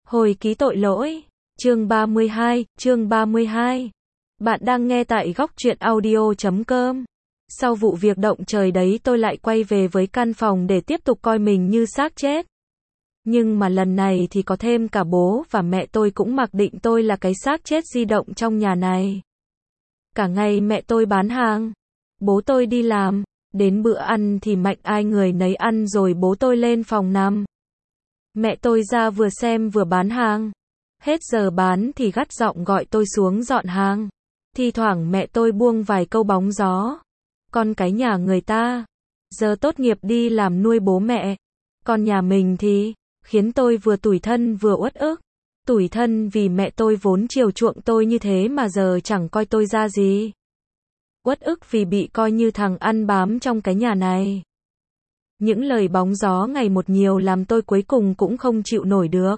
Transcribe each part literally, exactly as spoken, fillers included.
Hồi ký tội lỗi, chương ba mươi hai, chương ba mươi hai. Bạn đang nghe tại góc truyện audio chấm com. Sau vụ việc động trời đấy tôi lại quay về với căn phòng để tiếp tục coi mình như xác chết. Nhưng mà lần này thì có thêm cả bố và mẹ tôi cũng mặc định tôi là cái xác chết di động trong nhà này. Cả ngày mẹ tôi bán hàng, bố tôi đi làm, đến bữa ăn thì mạnh ai người nấy ăn rồi bố tôi lên phòng nằm. Mẹ tôi ra vừa xem vừa bán hàng. Hết giờ bán thì gắt giọng gọi tôi xuống dọn hàng. Thi thoảng mẹ tôi buông vài câu bóng gió. Con cái nhà người ta, giờ tốt nghiệp đi làm nuôi bố mẹ. Còn nhà mình thì, khiến tôi vừa tủi thân vừa uất ức. Tủi thân vì mẹ tôi vốn chiều chuộng tôi như thế mà giờ chẳng coi tôi ra gì. Uất ức vì bị coi như thằng ăn bám trong cái nhà này. Những lời bóng gió ngày một nhiều làm tôi cuối cùng cũng không chịu nổi được.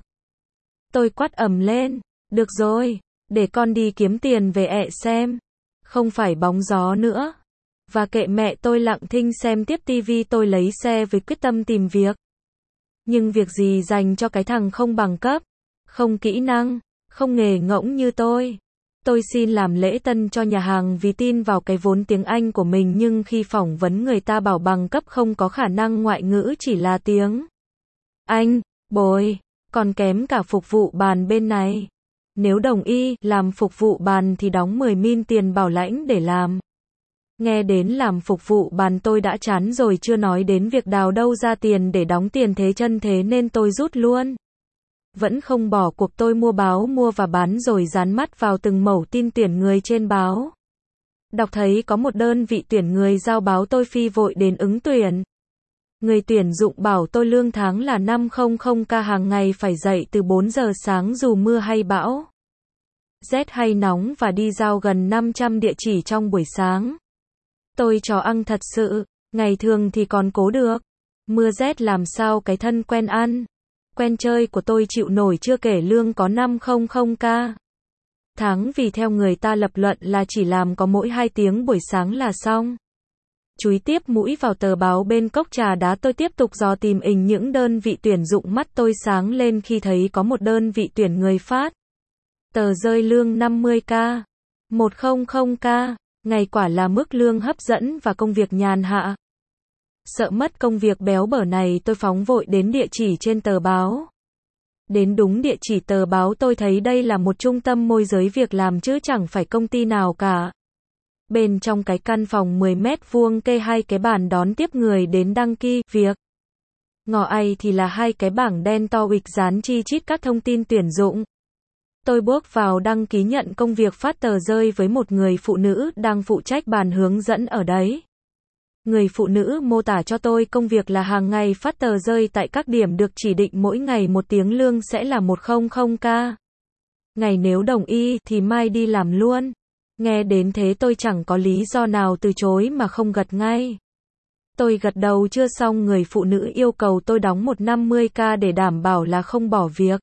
Tôi quát ầm lên, được rồi, để con đi kiếm tiền về ẹ xem. Không phải bóng gió nữa. Và kệ mẹ tôi lặng thinh xem tiếp tivi, tôi lấy xe với quyết tâm tìm việc. Nhưng việc gì dành cho cái thằng không bằng cấp, không kỹ năng, không nghề ngỗng như tôi. Tôi xin làm lễ tân cho nhà hàng vì tin vào cái vốn tiếng Anh của mình, nhưng khi phỏng vấn người ta bảo bằng cấp không có khả năng ngoại ngữ chỉ là tiếng Anh, bồi, còn kém cả phục vụ bàn bên này. Nếu đồng ý làm phục vụ bàn thì đóng mười min tiền bảo lãnh để làm. Nghe đến làm phục vụ bàn tôi đã chán rồi, chưa nói đến việc đào đâu ra tiền để đóng tiền thế chân thế nên tôi rút luôn. Vẫn không bỏ cuộc, tôi mua báo mua và bán rồi dán mắt vào từng mẩu tin tuyển người trên báo. Đọc thấy có một đơn vị tuyển người giao báo tôi phi vội đến ứng tuyển. Người tuyển dụng bảo tôi lương tháng là năm trăm k, hàng ngày phải dậy từ bốn giờ sáng dù mưa hay bão, rét hay nóng, và đi giao gần năm trăm địa chỉ trong buổi sáng. Tôi chó ăn thật sự, ngày thường thì còn cố được. Mưa rét làm sao cái thân quen ăn, quen chơi của tôi chịu nổi, chưa kể lương có năm trăm k tháng, vì theo người ta lập luận là chỉ làm có mỗi hai tiếng buổi sáng là xong. Chúi tiếp mũi vào tờ báo bên cốc trà đá, tôi tiếp tục dò tìm ình những đơn vị tuyển dụng. Mắt tôi sáng lên khi thấy có một đơn vị tuyển người phát tờ rơi lương năm mươi k, một trăm k, ngày, quả là mức lương hấp dẫn và công việc nhàn hạ. Sợ mất công việc béo bở này, tôi phóng vội đến địa chỉ trên tờ báo. Đến đúng địa chỉ tờ báo, tôi thấy đây là một trung tâm môi giới việc làm chứ chẳng phải công ty nào cả. Bên trong cái căn phòng mười mét vuông kê hai cái bàn đón tiếp người đến đăng ký việc. Ngỏ ai thì là hai cái bảng đen to uịch dán chi chít các thông tin tuyển dụng. Tôi bước vào đăng ký nhận công việc, phát tờ rơi với một người phụ nữ đang phụ trách bàn hướng dẫn ở đấy. Người phụ nữ mô tả cho tôi công việc là hàng ngày phát tờ rơi tại các điểm được chỉ định, mỗi ngày một tiếng, lương sẽ là một trăm k. Ngày nếu đồng ý thì mai đi làm luôn. Nghe đến thế tôi chẳng có lý do nào từ chối mà không gật ngay. Tôi gật đầu chưa xong, người phụ nữ yêu cầu tôi đóng một trăm năm mươi k để đảm bảo là không bỏ việc.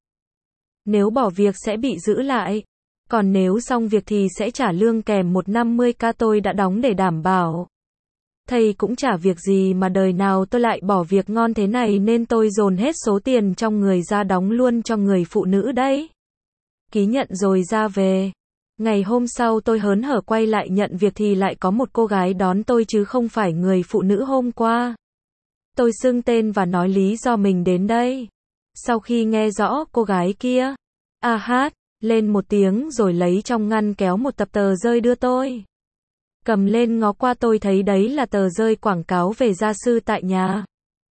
Nếu bỏ việc sẽ bị giữ lại, còn nếu xong việc thì sẽ trả lương kèm một trăm năm mươi k tôi đã đóng để đảm bảo. Thầy cũng chả việc gì mà đời nào tôi lại bỏ việc ngon thế này, nên tôi dồn hết số tiền trong người ra đóng luôn cho người phụ nữ đấy. Ký nhận rồi ra về. Ngày hôm sau tôi hớn hở quay lại nhận việc thì lại có một cô gái đón tôi chứ không phải người phụ nữ hôm qua. Tôi xưng tên và nói lý do mình đến đây. Sau khi nghe rõ cô gái kia a hát lên một tiếng rồi lấy trong ngăn kéo một tập tờ rơi đưa tôi. Cầm lên ngó qua, tôi thấy đấy là tờ rơi quảng cáo về gia sư tại nhà.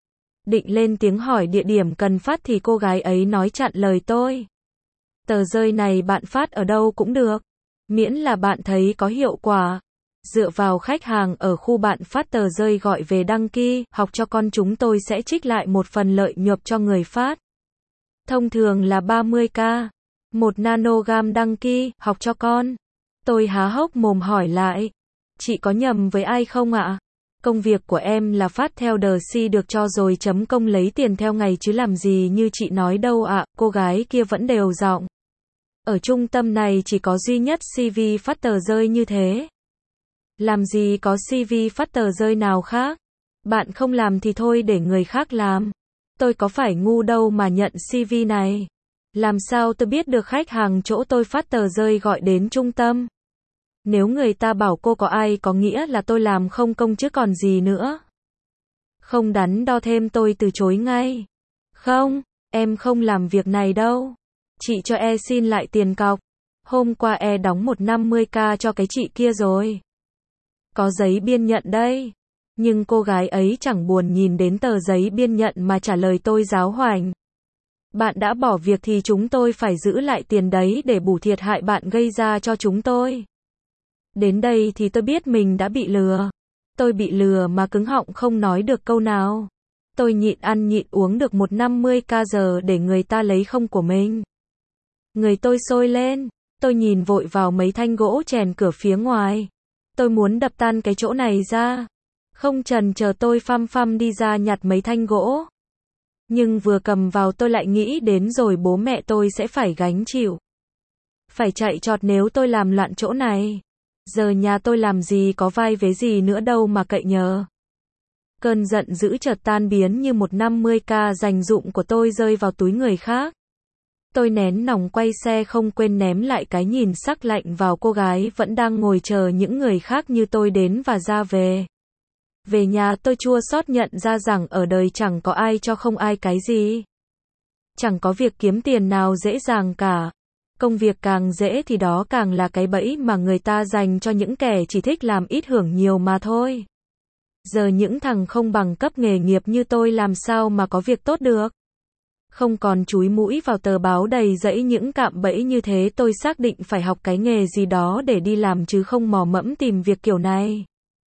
Định lên tiếng hỏi địa điểm cần phát thì cô gái ấy nói chặn lời tôi. Tờ rơi này bạn phát ở đâu cũng được, miễn là bạn thấy có hiệu quả. Dựa vào khách hàng ở khu bạn phát tờ rơi gọi về đăng ký học cho con, chúng tôi sẽ trích lại một phần lợi nhuận cho người phát. Thông thường là ba mươi k, một nanogam đăng ký học cho con. Tôi há hốc mồm hỏi lại, chị có nhầm với ai không ạ? Công việc của em là phát theo đờ si được cho rồi chấm công lấy tiền theo ngày chứ làm gì như chị nói đâu ạ. Cô gái kia vẫn đều giọng. Ở trung tâm này chỉ có duy nhất xê vê phát tờ rơi như thế. Làm gì có xê vê phát tờ rơi nào khác. Bạn không làm thì thôi để người khác làm. Tôi có phải ngu đâu mà nhận xê vê này. Làm sao tôi biết được khách hàng chỗ tôi phát tờ rơi gọi đến trung tâm? Nếu người ta bảo cô có ai có nghĩa là tôi làm không công chứ còn gì nữa. Không đắn đo thêm tôi từ chối ngay. Không, em không làm việc này đâu. Chị cho e xin lại tiền cọc. Hôm qua e đóng một trăm năm mươi k cho cái chị kia rồi. Có giấy biên nhận đây. Nhưng cô gái ấy chẳng buồn nhìn đến tờ giấy biên nhận mà trả lời tôi giáo hoành. Bạn đã bỏ việc thì chúng tôi phải giữ lại tiền đấy để bù thiệt hại bạn gây ra cho chúng tôi. Đến đây thì tôi biết mình đã bị lừa. Tôi bị lừa mà cứng họng không nói được câu nào. Tôi nhịn ăn nhịn uống được một trăm năm mươi k giờ để người ta lấy không của mình. Người tôi sôi lên. Tôi nhìn vội vào mấy thanh gỗ chèn cửa phía ngoài. Tôi muốn đập tan cái chỗ này ra. Không chần chờ tôi phăm phăm đi ra nhặt mấy thanh gỗ. Nhưng vừa cầm vào tôi lại nghĩ đến rồi bố mẹ tôi sẽ phải gánh chịu. Phải chạy trọt nếu tôi làm loạn chỗ này. Giờ nhà tôi làm gì có vai vế gì nữa đâu mà cậy nhờ. Cơn giận dữ chợt tan biến như một trăm năm mươi k dành dụm của tôi rơi vào túi người khác. Tôi nén nòng quay xe không quên ném lại cái nhìn sắc lạnh vào cô gái vẫn đang ngồi chờ những người khác như tôi đến và ra về. Về nhà tôi chua xót nhận ra rằng ở đời chẳng có ai cho không ai cái gì. Chẳng có việc kiếm tiền nào dễ dàng cả. Công việc càng dễ thì đó càng là cái bẫy mà người ta dành cho những kẻ chỉ thích làm ít hưởng nhiều mà thôi. Giờ những thằng không bằng cấp nghề nghiệp như tôi làm sao mà có việc tốt được. Không còn chúi mũi vào tờ báo đầy dẫy những cạm bẫy như thế, tôi xác định phải học cái nghề gì đó để đi làm chứ không mò mẫm tìm việc kiểu này.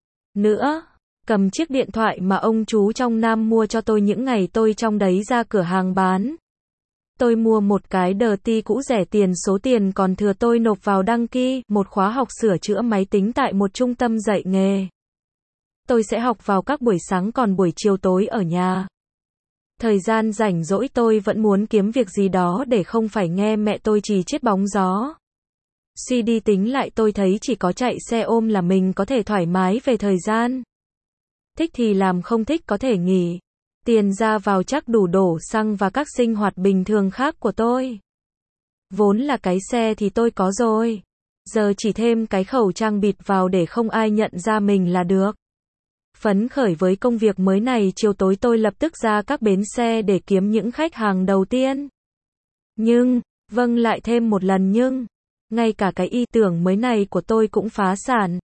Nữa, cầm chiếc điện thoại mà ông chú trong Nam mua cho tôi những ngày tôi trong đấy ra cửa hàng bán. Tôi mua một cái đờ ti cũ rẻ tiền, số tiền còn thừa tôi nộp vào đăng ký một khóa học sửa chữa máy tính tại một trung tâm dạy nghề. Tôi sẽ học vào các buổi sáng còn buổi chiều tối ở nhà. Thời gian rảnh rỗi tôi vẫn muốn kiếm việc gì đó để không phải nghe mẹ tôi chì chiết bóng gió. Suy đi tính lại tôi thấy chỉ có chạy xe ôm là mình có thể thoải mái về thời gian. Thích thì làm, không thích có thể nghỉ. Tiền ra vào chắc đủ đổ xăng và các sinh hoạt bình thường khác của tôi. Vốn là cái xe thì tôi có rồi. Giờ chỉ thêm cái khẩu trang bịt vào để không ai nhận ra mình là được. Phấn khởi với công việc mới này, chiều tối tôi lập tức ra các bến xe để kiếm những khách hàng đầu tiên. Nhưng, vâng lại thêm một lần nhưng, ngay cả cái ý tưởng mới này của tôi cũng phá sản.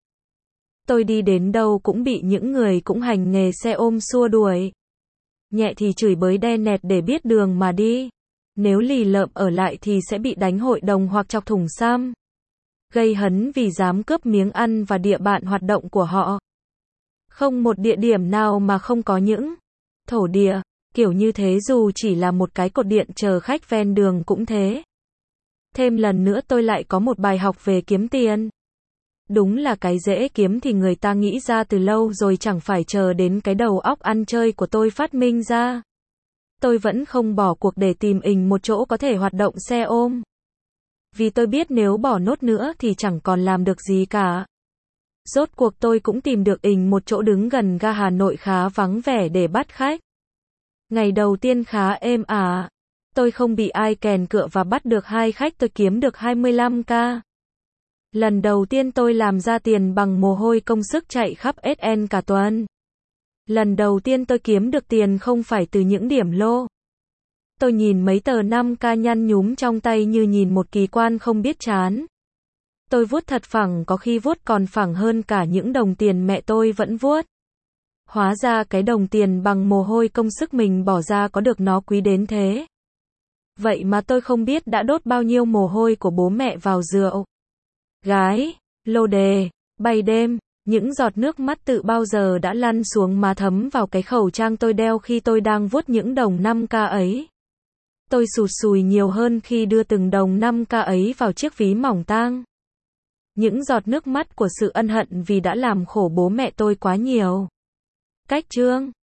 Tôi đi đến đâu cũng bị những người cũng hành nghề xe ôm xua đuổi. Nhẹ thì chửi bới đe nẹt để biết đường mà đi. Nếu lì lợm ở lại thì sẽ bị đánh hội đồng hoặc chọc thủng xăm. Gây hấn vì dám cướp miếng ăn và địa bàn hoạt động của họ. Không một địa điểm nào mà không có những thổ địa kiểu như thế, dù chỉ là một cái cột điện chờ khách ven đường cũng thế. Thêm lần nữa tôi lại có một bài học về kiếm tiền. Đúng là cái dễ kiếm thì người ta nghĩ ra từ lâu rồi, chẳng phải chờ đến cái đầu óc ăn chơi của tôi phát minh ra. Tôi vẫn không bỏ cuộc để tìm ình một chỗ có thể hoạt động xe ôm. Vì tôi biết nếu bỏ nốt nữa thì chẳng còn làm được gì cả. Rốt cuộc tôi cũng tìm được ình một chỗ đứng gần ga Hà Nội khá vắng vẻ để bắt khách. Ngày đầu tiên khá êm ả. Tôi không bị ai kèn cựa và bắt được hai khách, tôi kiếm được hai mươi lăm k. Lần đầu tiên tôi làm ra tiền bằng mồ hôi công sức chạy khắp ét en cả tuần. Lần đầu tiên tôi kiếm được tiền không phải từ những điểm lô. Tôi nhìn mấy tờ năm k nhăn nhúm trong tay như nhìn một kỳ quan không biết chán. Tôi vuốt thật phẳng, có khi vuốt còn phẳng hơn cả những đồng tiền mẹ tôi vẫn vuốt. Hóa ra cái đồng tiền bằng mồ hôi công sức mình bỏ ra có được nó quý đến thế. Vậy mà tôi không biết đã đốt bao nhiêu mồ hôi của bố mẹ vào rượu, gái, lô đề, bay đêm. Những giọt nước mắt tự bao giờ đã lăn xuống má thấm vào cái khẩu trang tôi đeo khi tôi đang vuốt những đồng năm k ấy. Tôi sụt sùi nhiều hơn khi đưa từng đồng năm k ấy vào chiếc ví mỏng tang. Những giọt nước mắt của sự ân hận vì đã làm khổ bố mẹ tôi quá nhiều. Cách chương